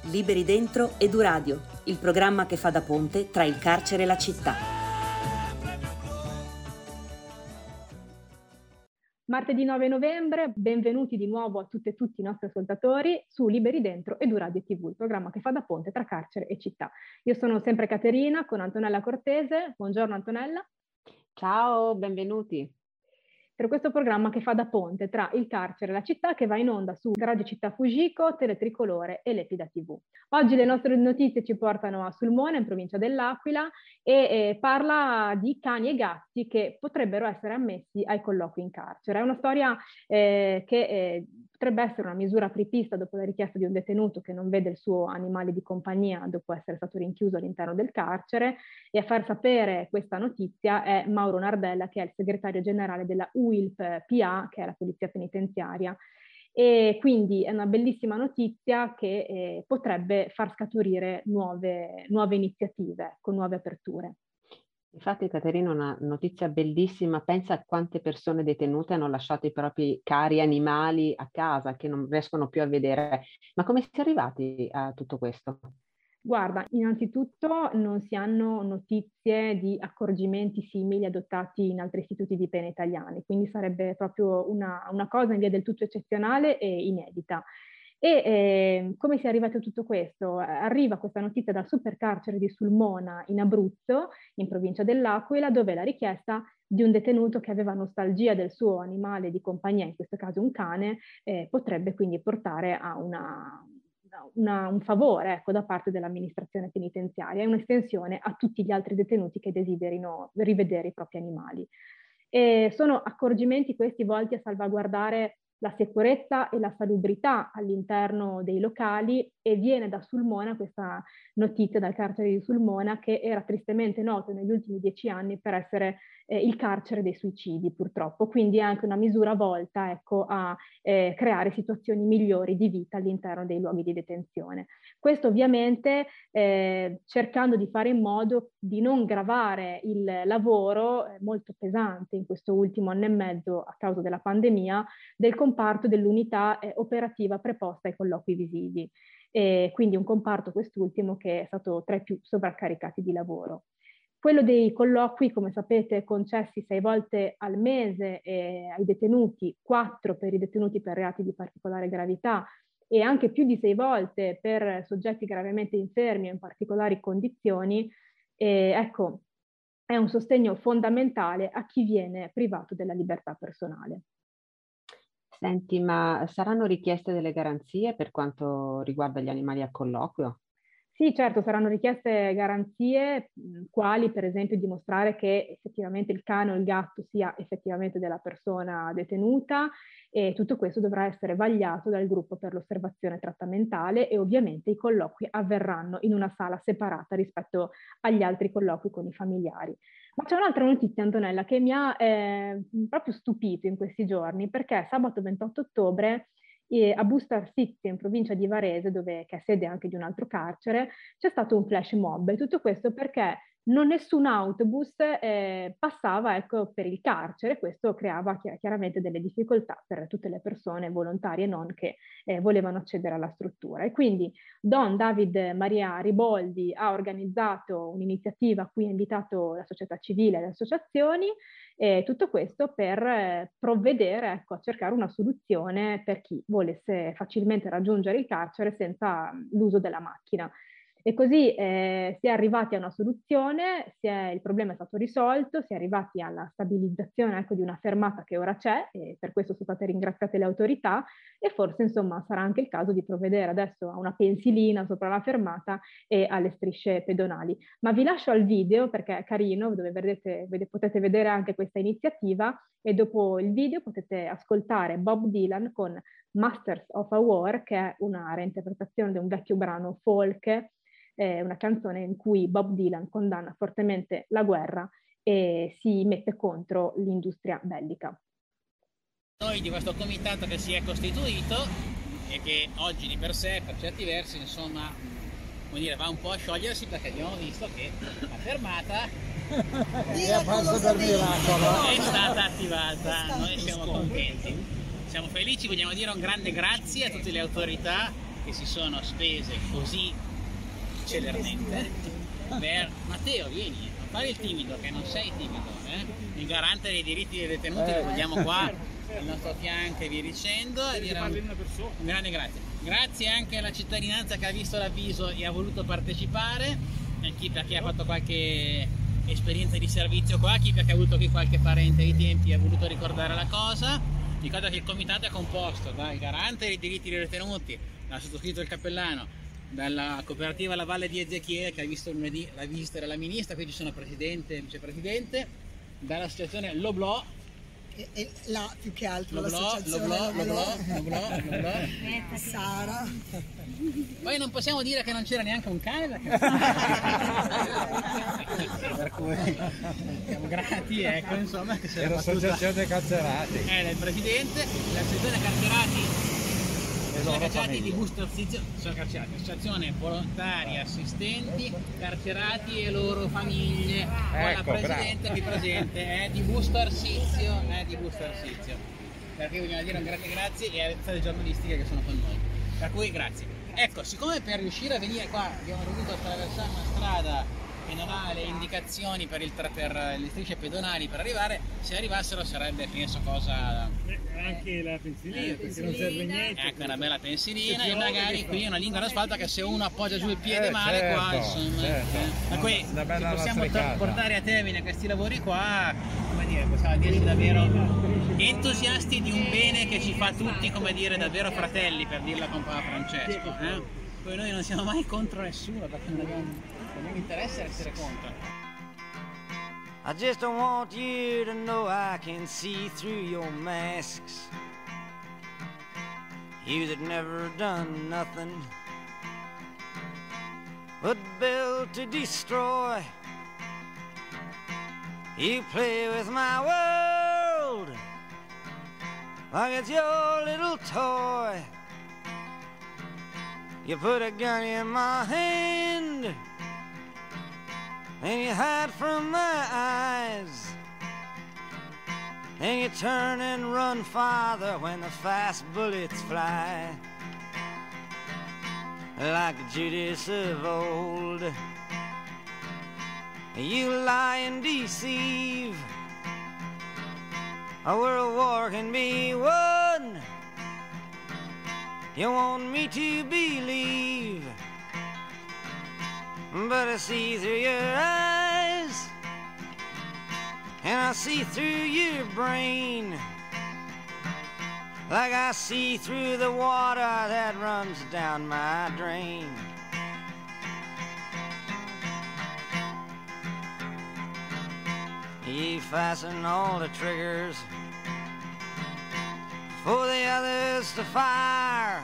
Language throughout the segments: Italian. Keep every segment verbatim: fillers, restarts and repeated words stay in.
Liberi Dentro Eduradio, il programma che fa da ponte tra il carcere e la città. Martedì nove novembre, benvenuti di nuovo a tutte e tutti i nostri ascoltatori su Liberi Dentro Eduradio tivù, il programma che fa da ponte tra carcere e città. Io sono sempre Caterina con Antonella Cortese. Buongiorno Antonella. Ciao, benvenuti. Per questo programma che fa da ponte tra il carcere e la città, che va in onda su Radio Città Fujiko, Teletricolore e Lepida tivù. Oggi le nostre notizie ci portano a Sulmona, in provincia dell'Aquila, e eh, parla di cani e gatti che potrebbero essere ammessi ai colloqui in carcere. È una storia eh, che eh, potrebbe essere una misura apripista dopo la richiesta di un detenuto che non vede il suo animale di compagnia dopo essere stato rinchiuso all'interno del carcere, e a far sapere questa notizia è Mauro Nardella, che è il segretario generale della U I L P P A, che è la Polizia Penitenziaria. E quindi è una bellissima notizia che eh, potrebbe far scaturire nuove, nuove iniziative, con nuove aperture. Infatti, Caterina, una notizia bellissima. Pensa a quante persone detenute hanno lasciato i propri cari animali a casa, che non riescono più a vedere. Ma come si è arrivati a tutto questo? Guarda, innanzitutto non si hanno notizie di accorgimenti simili adottati in altri istituti di pena italiani, quindi sarebbe proprio una, una cosa in via del tutto eccezionale e inedita. E eh, come si è arrivati a tutto questo? Arriva questa notizia dal supercarcere di Sulmona in Abruzzo, in provincia dell'Aquila, dove la richiesta di un detenuto che aveva nostalgia del suo animale di compagnia, in questo caso un cane, eh, potrebbe quindi portare a una... Una, un favore ecco, da parte dell'amministrazione penitenziaria e un'estensione a tutti gli altri detenuti che desiderino rivedere i propri animali. E sono accorgimenti questi volti a salvaguardare la sicurezza e la salubrità all'interno dei locali, e viene da Sulmona questa notizia, dal carcere di Sulmona, che era tristemente noto negli ultimi dieci anni per essere eh, il carcere dei suicidi, purtroppo. Quindi è anche una misura volta ecco, a eh, creare situazioni migliori di vita all'interno dei luoghi di detenzione. Questo ovviamente eh, cercando di fare in modo di non gravare il lavoro eh, molto pesante in questo ultimo anno e mezzo a causa della pandemia del comparto dell'unità eh, operativa preposta ai colloqui visivi. E quindi un comparto quest'ultimo che è stato tra i più sovraccaricati di lavoro. Quello dei colloqui, come sapete, concessi sei volte al mese eh, ai detenuti, quattro per i detenuti per reati di particolare gravità e anche più di sei volte per soggetti gravemente infermi o in particolari condizioni, eh, ecco, è un sostegno fondamentale a chi viene privato della libertà personale. Senti, ma saranno richieste delle garanzie per quanto riguarda gli animali a colloquio? Sì, certo, saranno richieste garanzie, quali per esempio dimostrare che effettivamente il cane o il gatto sia effettivamente della persona detenuta, e tutto questo dovrà essere vagliato dal gruppo per l'osservazione trattamentale, e ovviamente i colloqui avverranno in una sala separata rispetto agli altri colloqui con i familiari. Ma c'è un'altra notizia, Antonella, che mi ha eh, proprio stupito in questi giorni, perché sabato ventotto ottobre E a Busto Arsizio, in provincia di Varese, dove, che è sede anche di un altro carcere, c'è stato un flash mob, e tutto questo perché non nessun autobus eh, passava ecco, per il carcere. Questo creava chi- chiaramente delle difficoltà per tutte le persone volontarie e non che eh, volevano accedere alla struttura. E quindi Don David Maria Riboldi ha organizzato un'iniziativa a cui ha invitato la società civile e le associazioni, e tutto questo per eh, provvedere ecco, a cercare una soluzione per chi volesse facilmente raggiungere il carcere senza l'uso della macchina. E così eh, si è arrivati a una soluzione, si è, il problema è stato risolto, si è arrivati alla stabilizzazione ecco, di una fermata che ora c'è, e per questo sono state ringraziate le autorità, e forse insomma sarà anche il caso di provvedere adesso a una pensilina sopra la fermata e alle strisce pedonali. Ma vi lascio al video perché è carino, dove vedete, vedete, potete vedere anche questa iniziativa, e dopo il video potete ascoltare Bob Dylan con Masters of a War, che è una reinterpretazione di un vecchio brano folk, eh, una canzone in cui Bob Dylan condanna fortemente la guerra e si mette contro l'industria bellica. Noi di questo comitato che si è costituito e che oggi di per sé per certi versi insomma come dire, va un po' a sciogliersi, perché abbiamo visto che la fermata è stata attivata. Noi siamo contenti, siamo felici, vogliamo dire un grande grazie a tutte le autorità che si sono spese così celermente per... Matteo, vieni, non fare il timido, che non sei timido, eh? Il garante dei diritti dei detenuti lo vogliamo qua al nostro fianco e via dicendo. E dire un grande grazie. Grazie anche alla cittadinanza che ha visto l'avviso e ha voluto partecipare, a chi perché ha fatto qualche esperienza di servizio qua, chi perché ha avuto qui qualche parente ai tempi e ha voluto ricordare la cosa. Ricordo che il comitato è composto dal garante dei diritti dei detenuti, dal sottoscritto del cappellano, dalla cooperativa La Valle di Ezechiele che ha visto lunedì la visita della ministra, qui ci sono presidente e vicepresidente, dall'associazione Loblò, e, e là più che altro Loblò, l'associazione Loblò, Loblò, Loblò, Loblò. Sara. Poi non possiamo dire che non c'era neanche un cane perché... per cui siamo grati, ecco, insomma, che se l'associazione carcerati è il presidente, l'associazione carcerati sono carcerati di Busto Arsizio, sono carcerati, associazione volontaria assistenti carcerati e loro famiglie, con ecco, la presidente qui presente è di Busto Arsizio, è di Busto Arsizio, perché vogliamo dire un grande grazie e alle state giornalistiche che sono con noi, per cui grazie. Ecco, siccome per riuscire a venire qua abbiamo dovuto attraversare una strada che non ha le indicazioni per, il tra, per le strisce pedonali per arrivare, se arrivassero sarebbe, penso, cosa... Anche la pensilina, perché non serve niente. Ecco, una bella pensilina e magari qui una lingua d'asfalto che se uno appoggia giù il piede eh, male certo, qua, insomma... Certo. Eh. Per cui se possiamo to- portare a termine questi lavori qua, come dire, possiamo dirci davvero entusiasti di un bene che ci fa tutti, come dire, davvero fratelli, per dirla con Papa Francesco. Eh? Poi noi non siamo mai contro nessuno, perché non abbiamo, non abbiamo interesse a essere contro. I just don't want you to know I can see through your masks. You that never done nothing but build to destroy. You play with my world like it's your little toy. You put a gun in my hand and you hide from my eyes, and you turn and run farther when the fast bullets fly. Like Judas of old, you lie and deceive. A world war can be won. You want me to believe, but I see through your eyes, and I see through your brain, like I see through the water that runs down my drain. You fasten all the triggers for the others to fire,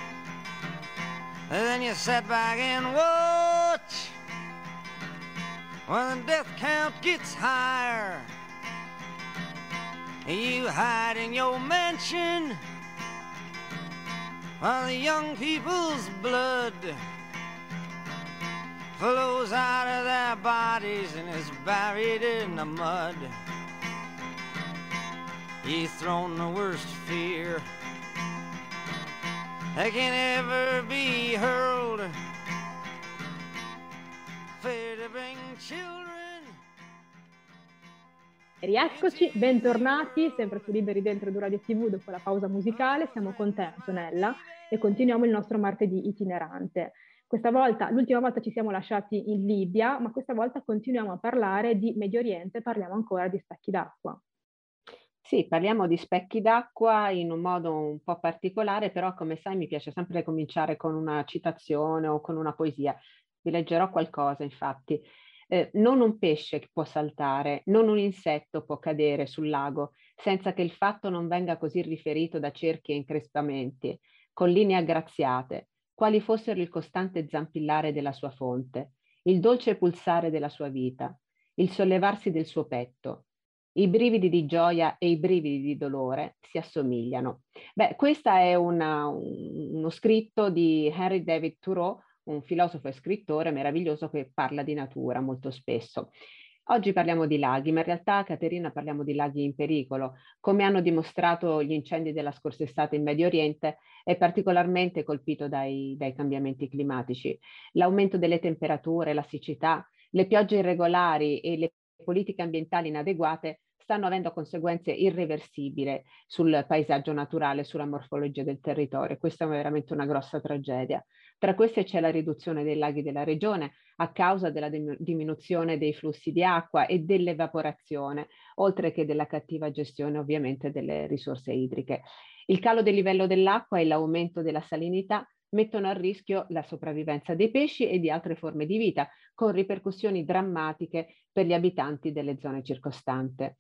and then you sit back and watch when the death count gets higher. You hide in your mansion while the young people's blood flows out of their bodies and is buried in the mud. You've thrown the worst fear that can ever be hurled. Fear to bring children. Rieccoci, bentornati, sempre su Liberi Dentro di Radio tivù dopo la pausa musicale. Siamo con te, Antonella, e continuiamo il nostro martedì itinerante. Questa volta, l'ultima volta ci siamo lasciati in Libia, ma questa volta continuiamo a parlare di Medio Oriente, parliamo ancora di specchi d'acqua. Sì, parliamo di specchi d'acqua in un modo un po' particolare, però come sai mi piace sempre cominciare con una citazione o con una poesia. Vi leggerò qualcosa, infatti. Eh, non un pesce può saltare, non un insetto può cadere sul lago, senza che il fatto non venga così riferito da cerchi e increspamenti, con linee aggraziate, quali fossero il costante zampillare della sua fonte, il dolce pulsare della sua vita, il sollevarsi del suo petto. I brividi di gioia e i brividi di dolore si assomigliano. Beh, questo è una, un, uno scritto di Henry David Thoreau, un filosofo e scrittore meraviglioso che parla di natura molto spesso. Oggi parliamo di laghi, ma in realtà, Caterina, parliamo di laghi in pericolo. Come hanno dimostrato gli incendi della scorsa estate in Medio Oriente, è particolarmente colpito dai, dai cambiamenti climatici. L'aumento delle temperature, la siccità, le piogge irregolari e le politiche ambientali inadeguate stanno avendo conseguenze irreversibili sul paesaggio naturale, sulla morfologia del territorio. Questa è veramente una grossa tragedia. Tra queste c'è la riduzione dei laghi della regione a causa della diminuzione dei flussi di acqua e dell'evaporazione, oltre che della cattiva gestione ovviamente delle risorse idriche. Il calo del livello dell'acqua e l'aumento della salinità mettono a rischio la sopravvivenza dei pesci e di altre forme di vita, con ripercussioni drammatiche per gli abitanti delle zone circostanti.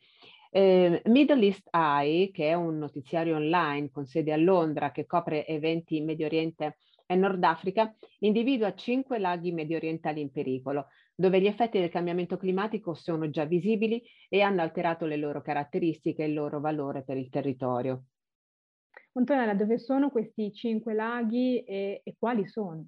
Eh, Middle East Eye, che è un notiziario online con sede a Londra che copre eventi in Medio Oriente e Nord Africa, individua cinque laghi mediorientali in pericolo, dove gli effetti del cambiamento climatico sono già visibili e hanno alterato le loro caratteristiche e il loro valore per il territorio. Antonella, dove sono questi cinque laghi e, e quali sono?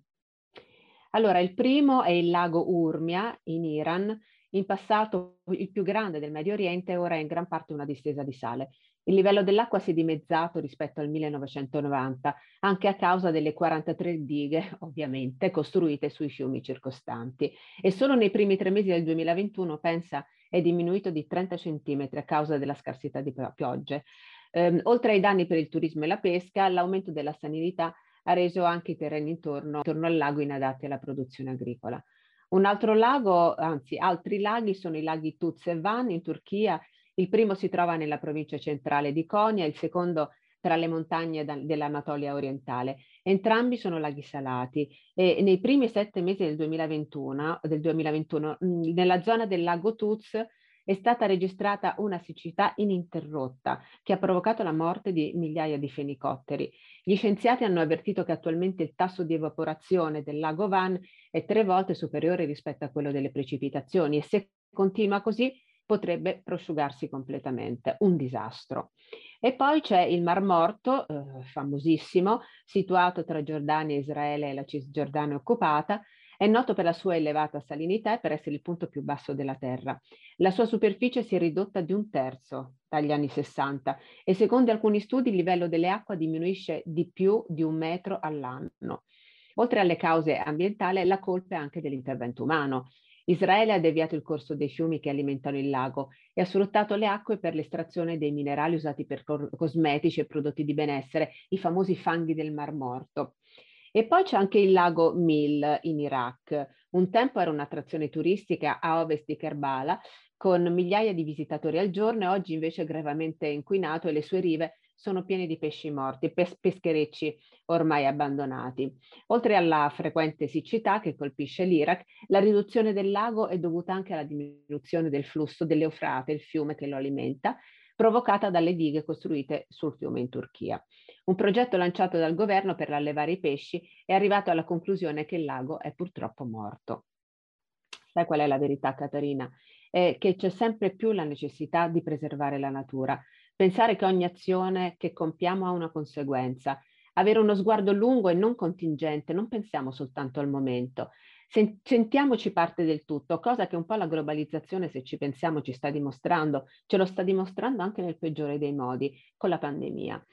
Allora, il primo è il lago Urmia in Iran, in passato il più grande del Medio Oriente, ora è in gran parte una distesa di sale. Il livello dell'acqua si è dimezzato rispetto al millenovecentonovanta, anche a causa delle quarantatré dighe, ovviamente, costruite sui fiumi circostanti. E solo nei primi tre mesi del duemilaventuno, pensa, è diminuito di trenta centimetri a causa della scarsità di piogge. Eh, oltre ai danni per il turismo e la pesca, l'aumento della salinità ha reso anche i terreni intorno, intorno al lago inadatti alla produzione agricola. Un altro lago, anzi altri laghi, sono i laghi Tuz e Van in Turchia. Il primo si trova nella provincia centrale di Konya, il secondo tra le montagne dell'Anatolia orientale. Entrambi sono laghi salati e nei primi sette mesi del duemilaventuno, del duemilaventuno nella zona del lago Tuz è stata registrata una siccità ininterrotta che ha provocato la morte di migliaia di fenicotteri. Gli scienziati hanno avvertito che attualmente il tasso di evaporazione del lago Van è tre volte superiore rispetto a quello delle precipitazioni e se continua così potrebbe prosciugarsi completamente, un disastro. E poi c'è il Mar Morto, eh, famosissimo, situato tra Giordania e Israele e la Cisgiordania occupata. È noto per la sua elevata salinità e per essere il punto più basso della Terra. La sua superficie si è ridotta di un terzo dagli anni sessanta e secondo alcuni studi il livello delle acque diminuisce di più di un metro all'anno. Oltre alle cause ambientali, la colpa è anche dell'intervento umano. Israele ha deviato il corso dei fiumi che alimentano il lago e ha sfruttato le acque per l'estrazione dei minerali usati per cosmetici e prodotti di benessere, i famosi fanghi del Mar Morto. E poi c'è anche il lago Mil in Iraq. Un tempo era un'attrazione turistica a ovest di Kerbala, con migliaia di visitatori al giorno, e oggi invece è gravemente inquinato e le sue rive sono piene di pesci morti, pes- pescherecci ormai abbandonati. Oltre alla frequente siccità che colpisce l'Iraq, la riduzione del lago è dovuta anche alla diminuzione del flusso dell'Eufrate, il fiume che lo alimenta, provocata dalle dighe costruite sul fiume in Turchia. Un progetto lanciato dal governo per allevare i pesci è arrivato alla conclusione che il lago è purtroppo morto. Sai qual è la verità, Caterina? È che c'è sempre più la necessità di preservare la natura, pensare che ogni azione che compiamo ha una conseguenza, avere uno sguardo lungo e non contingente, non pensiamo soltanto al momento. Sentiamoci parte del tutto, cosa che un po' la globalizzazione, se ci pensiamo, ci sta dimostrando, ce lo sta dimostrando anche nel peggiore dei modi, con la pandemia.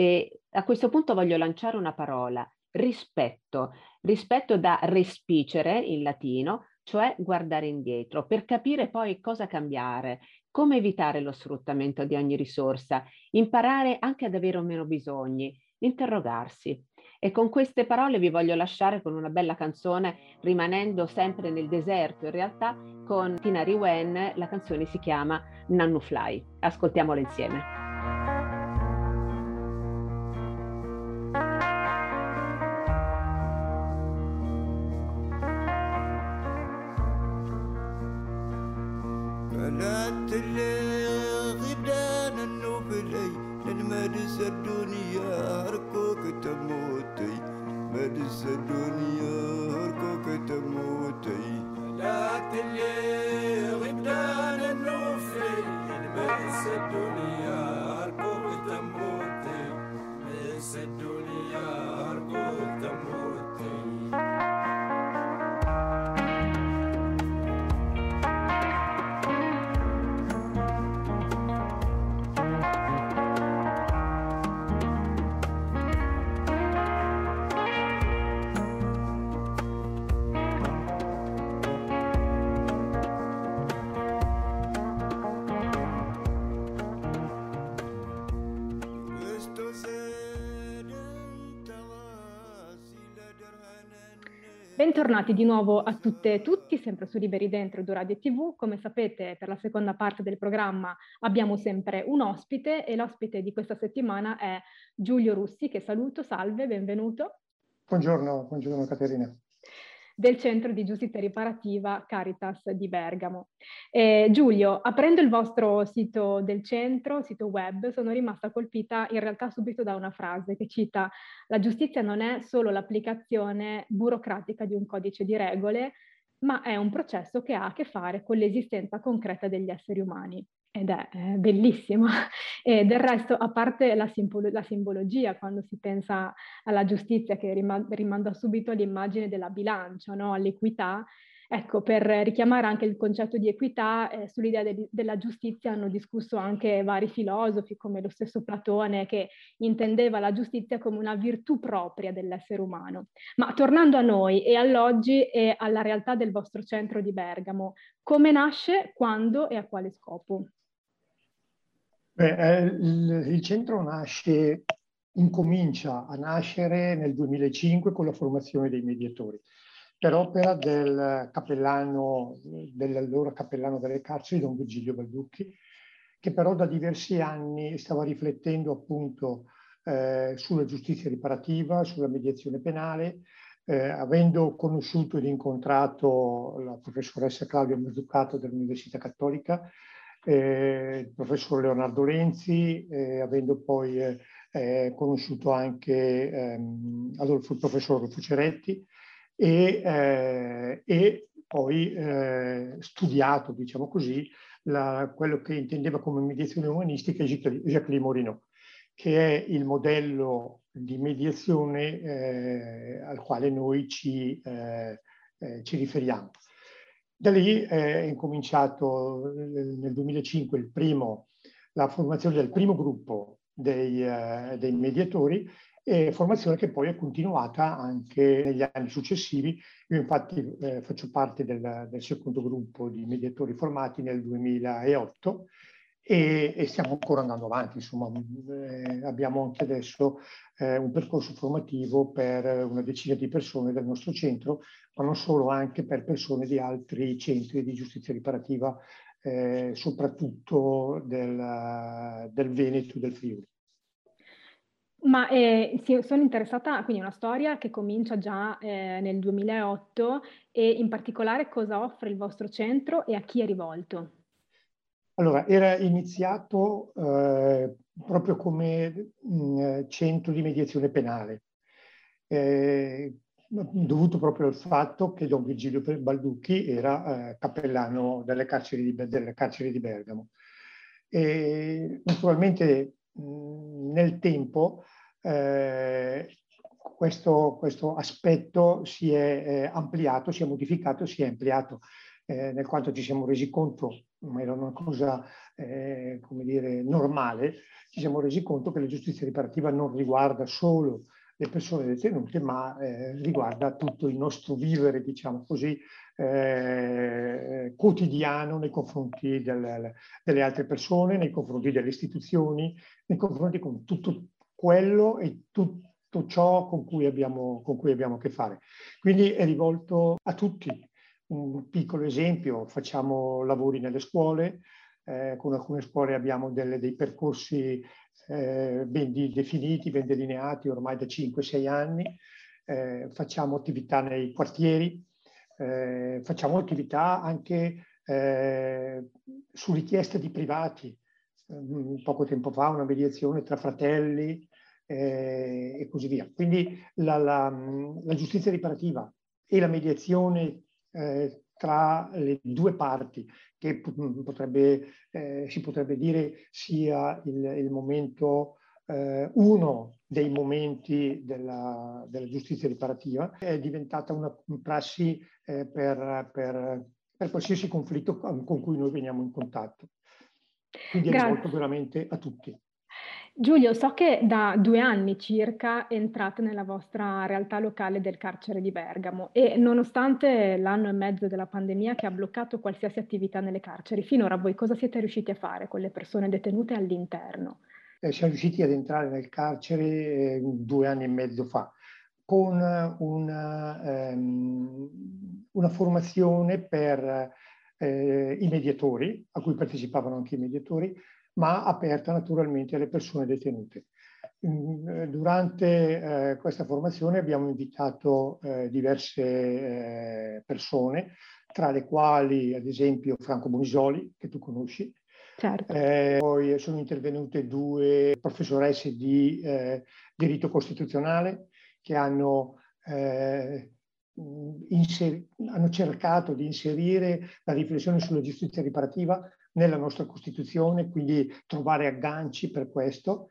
E a questo punto voglio lanciare una parola, rispetto, rispetto da respicere in latino, cioè guardare indietro, per capire poi cosa cambiare, come evitare lo sfruttamento di ogni risorsa, imparare anche ad avere meno bisogni, interrogarsi. E con queste parole vi voglio lasciare con una bella canzone, rimanendo sempre nel deserto in realtà, con Tinari Wen. La canzone si chiama Nannu Fly. Ascoltiamola insieme. Bentornati di nuovo a tutte e tutti, sempre su Liberi Dentro Edoradio tivù. Come sapete, per la seconda parte del programma abbiamo sempre un ospite e l'ospite di questa settimana è Giulio Russi, che saluto. Salve, benvenuto. Buongiorno, buongiorno Caterina. Del Centro di Giustizia Riparativa Caritas di Bergamo. Eh, Giulio, aprendo il vostro sito del centro, sito web, sono rimasta colpita in realtà subito da una frase che cita: la giustizia non è solo l'applicazione burocratica di un codice di regole, ma è un processo che ha a che fare con l'esistenza concreta degli esseri umani. Ed è eh, bellissimo. E del resto, a parte la, simbolo- la simbologia, quando si pensa alla giustizia, che rima- rimanda subito all'immagine della bilancia, no? All'equità, ecco, per richiamare anche il concetto di equità, eh, sull'idea de- della giustizia hanno discusso anche vari filosofi, come lo stesso Platone, che intendeva la giustizia come una virtù propria dell'essere umano. Ma tornando a noi e all'oggi e alla realtà del vostro centro di Bergamo, come nasce, quando e a quale scopo? Beh, eh, il, il centro nasce, incomincia a nascere nel duemilacinque con la formazione dei mediatori, per opera del cappellano, dell'allora cappellano delle carceri, Don Virgilio Balducchi, che però da diversi anni stava riflettendo appunto eh, sulla giustizia riparativa, sulla mediazione penale, eh, avendo conosciuto ed incontrato la professoressa Claudia Mazzucato dell'Università Cattolica, Eh, il professor Leonardo Lenzi, eh, avendo poi eh, eh, conosciuto anche ehm, Adolfo, il professor Adolfo Ceretti e, eh, e poi eh, studiato, diciamo così, la, quello che intendeva come mediazione umanistica Jacqueline Morinot, che è il modello di mediazione eh, al quale noi ci, eh, eh, ci riferiamo. Da lì è incominciato nel duemilacinque il primo, la formazione del primo gruppo dei, eh, dei mediatori, e formazione che poi è continuata anche negli anni successivi. Io infatti eh, faccio parte del, del secondo gruppo di mediatori formati nel duemilaotto e, e stiamo ancora andando avanti. Insomma, eh, abbiamo anche adesso eh, un percorso formativo per una decina di persone del nostro centro, ma non solo, anche per persone di altri centri di giustizia riparativa, eh, soprattutto del, del Veneto e del Friuli. Ma eh, sì, sono interessata, quindi una storia che comincia già eh, nel duemilaotto, e in particolare cosa offre il vostro centro e a chi è rivolto? Allora, era iniziato eh, proprio come mh, centro di mediazione penale, eh, dovuto proprio al fatto che Don Virgilio Balducchi era eh, cappellano delle carceri di, delle carceri di Bergamo. E naturalmente mh, nel tempo eh, questo, questo aspetto si è eh, ampliato, si è modificato, si è ampliato, eh, nel quanto ci siamo resi conto, ma era una cosa eh, come dire normale, ci siamo resi conto che la giustizia riparativa non riguarda solo le persone detenute, ma eh, riguarda tutto il nostro vivere, diciamo così, eh, quotidiano nei confronti del, delle altre persone, nei confronti delle istituzioni, nei confronti con tutto quello e tutto ciò con cui abbiamo, con cui abbiamo a che fare. Quindi è rivolto a tutti. Un piccolo esempio: facciamo lavori nelle scuole, eh, con alcune scuole abbiamo delle, dei percorsi eh, ben definiti, ben delineati ormai da cinque sei anni, eh, facciamo attività nei quartieri, eh, facciamo attività anche eh, su richiesta di privati. Eh, poco tempo fa una mediazione tra fratelli eh, e così via. Quindi la, la, la giustizia riparativa e la mediazione Eh, tra le due parti, che potrebbe, eh, si potrebbe dire sia il, il momento, eh, uno dei momenti della, della giustizia riparativa, è diventata una prassi eh, per, per, per qualsiasi conflitto con cui noi veniamo in contatto. Quindi è Grazie. rivolto veramente a tutti. Giulio, so che da due anni circa entrate nella vostra realtà locale del carcere di Bergamo e nonostante l'anno e mezzo della pandemia che ha bloccato qualsiasi attività nelle carceri, finora voi cosa siete riusciti a fare con le persone detenute all'interno? eh, siamo riusciti ad entrare nel carcere eh, due anni e mezzo fa, con una, ehm, una formazione per eh, i mediatori, a cui partecipavano anche i mediatori, ma aperta naturalmente alle persone detenute. Durante eh, questa formazione abbiamo invitato eh, diverse eh, persone, tra le quali ad esempio Franco Bonisoli, che tu conosci. Certo. Eh, poi sono intervenute due professoresse di eh, diritto costituzionale che hanno, eh, inser- hanno cercato di inserire la riflessione sulla giustizia riparativa nella nostra Costituzione, quindi trovare agganci per questo.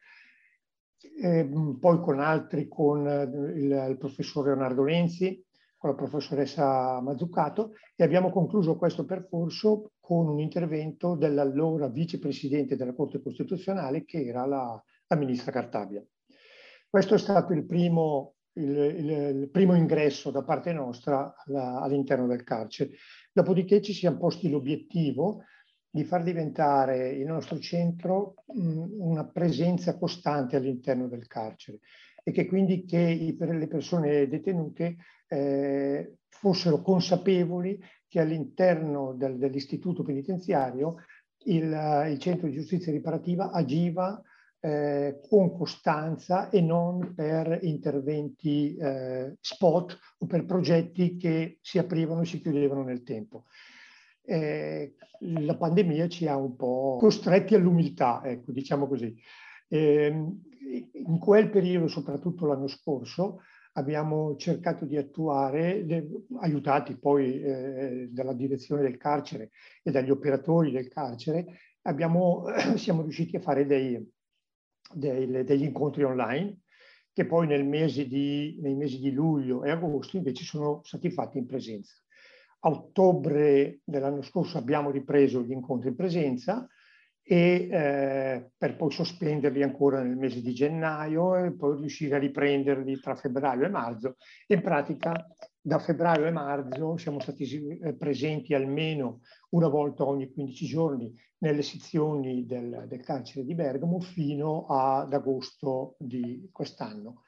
Eh, poi con altri, con il, il professor Leonardo Lenzi, con la professoressa Mazzucato, e abbiamo concluso questo percorso con un intervento dell'allora vicepresidente della Corte Costituzionale, che era la, la ministra Cartabia. Questo è stato il primo, il, il, il primo ingresso da parte nostra all'interno del carcere. Dopodiché ci siamo posti l'obiettivo di far diventare il nostro centro mh, una presenza costante all'interno del carcere e che quindi che i, per le persone detenute eh, fossero consapevoli che all'interno del, dell'istituto penitenziario il, il centro di giustizia riparativa agiva eh, con costanza e non per interventi eh, spot o per progetti che si aprivano e si chiudevano nel tempo. Eh, la pandemia ci ha un po' costretti all'umiltà, ecco, diciamo così. Eh, in quel periodo, soprattutto l'anno scorso, abbiamo cercato di attuare, de, aiutati poi eh, dalla direzione del carcere e dagli operatori del carcere, abbiamo, eh, siamo riusciti a fare dei, dei, degli incontri online che poi nel mese di, nei mesi di luglio e agosto invece sono stati fatti in presenza. A ottobre dell'anno scorso abbiamo ripreso gli incontri in presenza e eh, per poi sospenderli ancora nel mese di gennaio e poi riuscire a riprenderli tra febbraio e marzo. In pratica da febbraio e marzo siamo stati presenti almeno una volta ogni quindici giorni nelle sezioni del, del carcere di Bergamo fino ad agosto di quest'anno.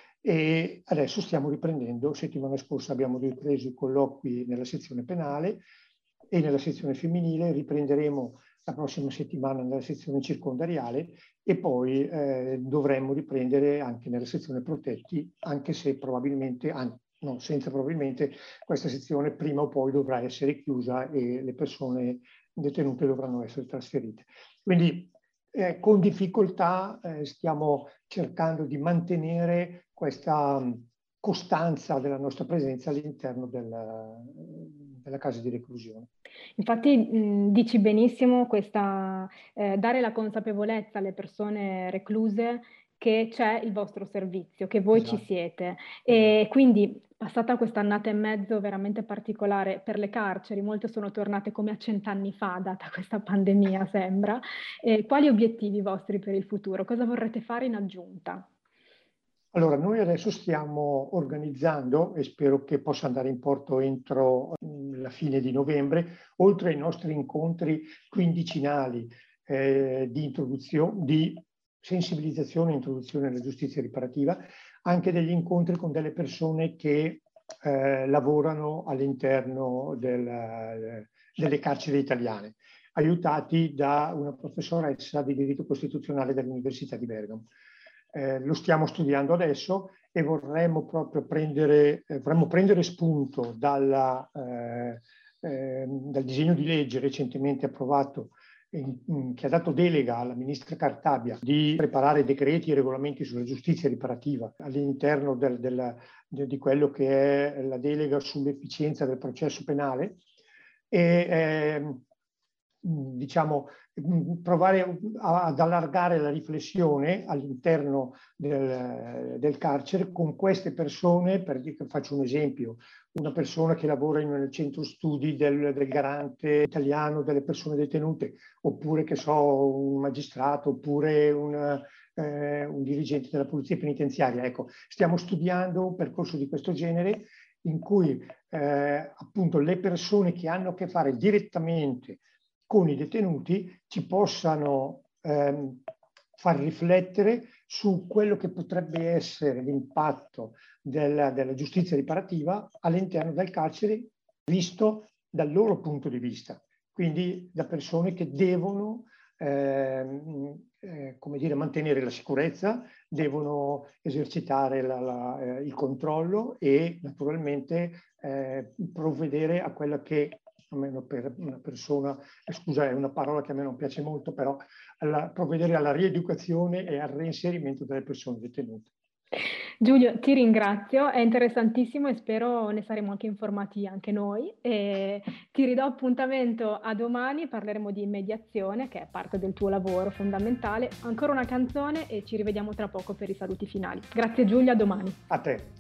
E adesso stiamo riprendendo, settimana scorsa abbiamo ripreso i colloqui nella sezione penale e nella sezione femminile, riprenderemo la prossima settimana nella sezione circondariale e poi eh, dovremmo riprendere anche nella sezione protetti, anche se probabilmente, an- no, senza probabilmente, questa sezione prima o poi dovrà essere chiusa e le persone detenute dovranno essere trasferite. Quindi eh, con difficoltà eh, stiamo cercando di mantenere questa um, costanza della nostra presenza all'interno della, della casa di reclusione. Infatti mh, dici benissimo questa, eh, dare la consapevolezza alle persone recluse che c'è il vostro servizio, che voi esatto. ci siete. E quindi passata quest'annata e mezzo veramente particolare per le carceri, molte sono tornate come a cent'anni fa, data questa pandemia sembra. Eh, quali obiettivi vostri per il futuro? Cosa vorrete fare in aggiunta? Allora, noi adesso stiamo organizzando, e spero che possa andare in porto entro la fine di novembre, oltre ai nostri incontri quindicinali eh, di introduzione, di sensibilizzazione e introduzione alla giustizia riparativa, anche degli incontri con delle persone che eh, lavorano all'interno del, delle carceri italiane, aiutati da una professoressa di diritto costituzionale dell'Università di Bergamo. Eh, lo stiamo studiando adesso e vorremmo proprio prendere, eh, vorremmo prendere spunto dalla, eh, eh, dal disegno di legge recentemente approvato in, in, che ha dato delega alla ministra Cartabia di preparare decreti e regolamenti sulla giustizia riparativa all'interno del, del, de, di quello che è la delega sull'efficienza del processo penale e eh, diciamo provare ad allargare la riflessione all'interno del, del carcere con queste persone. Per dire, faccio un esempio, una persona che lavora nel centro studi del, del garante italiano delle persone detenute, oppure che so un magistrato, oppure un, eh, un dirigente della polizia penitenziaria. Ecco, stiamo studiando un percorso di questo genere in cui eh, appunto le persone che hanno a che fare direttamente con i detenuti ci possano ehm, far riflettere su quello che potrebbe essere l'impatto della, della giustizia riparativa all'interno del carcere, visto dal loro punto di vista, quindi da persone che devono eh, eh, come dire, mantenere la sicurezza, devono esercitare la, la, eh, il controllo e naturalmente eh, provvedere a quella che, almeno per una persona, eh, scusa, è una parola che a me non piace molto, però alla, provvedere alla rieducazione e al reinserimento delle persone detenute. Giulio, ti ringrazio, è interessantissimo e spero ne saremo anche informati anche noi. E ti ridò appuntamento a domani, parleremo di mediazione, che è parte del tuo lavoro fondamentale. Ancora una canzone e ci rivediamo tra poco per i saluti finali. Grazie Giulio, a domani. A te.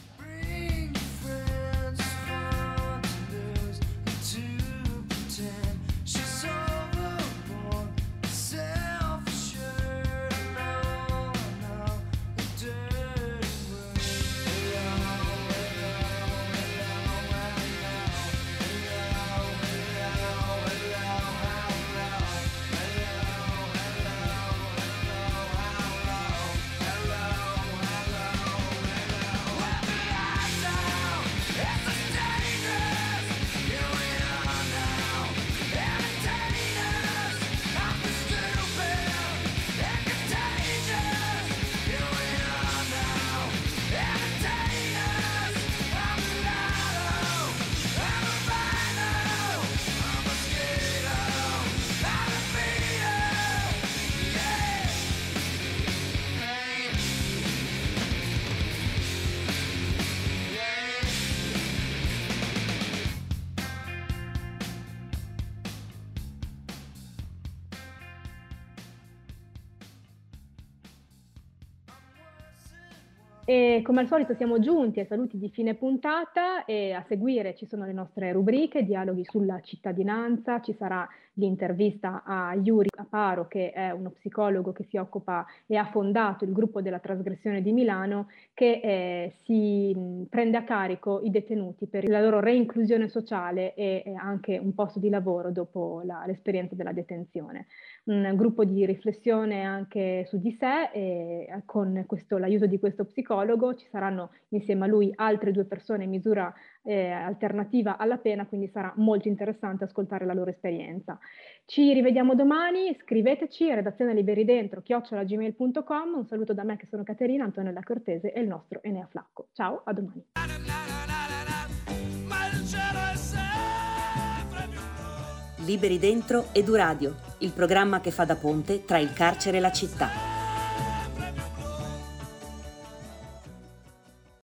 E come al solito siamo giunti ai saluti di fine puntata e a seguire ci sono le nostre rubriche, dialoghi sulla cittadinanza, ci sarà l'intervista a Yuri Aparo, che è uno psicologo che si occupa e ha fondato il gruppo della trasgressione di Milano, che eh, si mh, prende a carico i detenuti per la loro reinclusione sociale e, e anche un posto di lavoro dopo la, l'esperienza della detenzione. Un gruppo di riflessione anche su di sé e con questo, l'aiuto di questo psicologo ci saranno insieme a lui altre due persone in misura eh, alternativa alla pena, quindi sarà molto interessante ascoltare la loro esperienza. Ci rivediamo domani, scriveteci a redazione liberi dentro chiocciola gmail punto com. Un saluto da me che sono Caterina, Antonella Cortese e il nostro Enea Flacco. Ciao, a domani. Liberi dentro Eduradio, il programma che fa da ponte tra il carcere e la città.